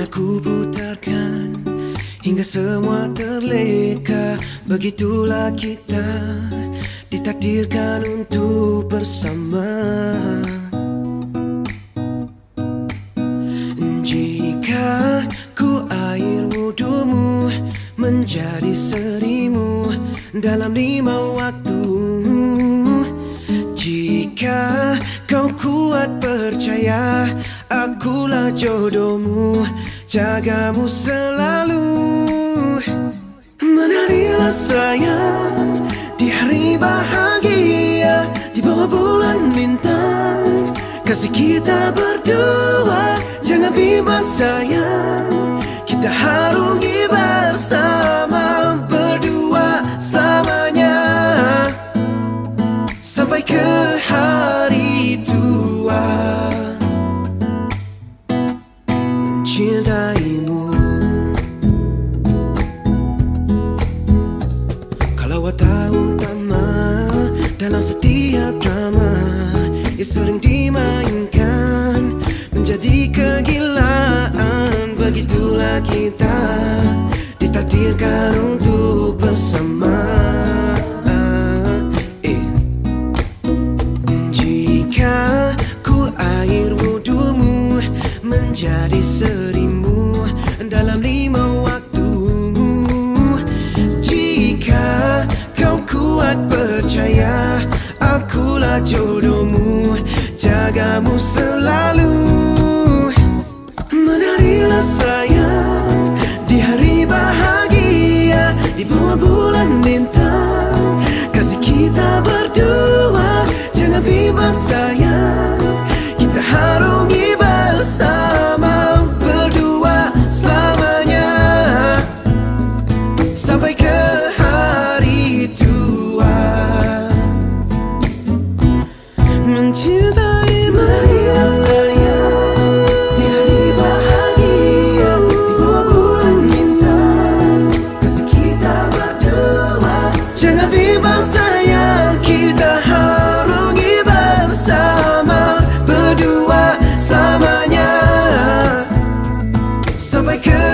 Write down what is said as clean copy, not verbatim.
aku putarkan hingga semua terleka. Begitulah kita ditakdirkan untuk bersama. Jika ku air wudumu menjadi serimu dalam 5 waktu, jika kau kuat percaya akulah jodohmu, jagamu selalu. Menarilah sayang di hari bahagia, di bawah bulan bintang, kasih kita berdua. Jangan bimbang sayang, kita harungi bersama, berdua selamanya, sampai ke hari tua. Mencintaimu, kalau tahu utama dalam setiap drama yang sering dimainkan menjadi kegilaan. Begitulah kita ditakdirkan untuk bersama. Jika ku air wudumu menjadi serimu dalam 5 waktu, jika kau kuat percaya akulah jodohmu, jagamu selalu. Menarilah sayang di hari bahagia, di bawah bulan bintang, kasih kita berdua. Jangan bimbang sayang, kita harungi bersama, berdua selamanya, sampai ke hari tua. Mencintai, marilah sayang di hari bahagia, di bawah bulan bintang, kasih kita berdua. Jangan bimbang sayang, kita harungi bersama, berdua selamanya, sampai ke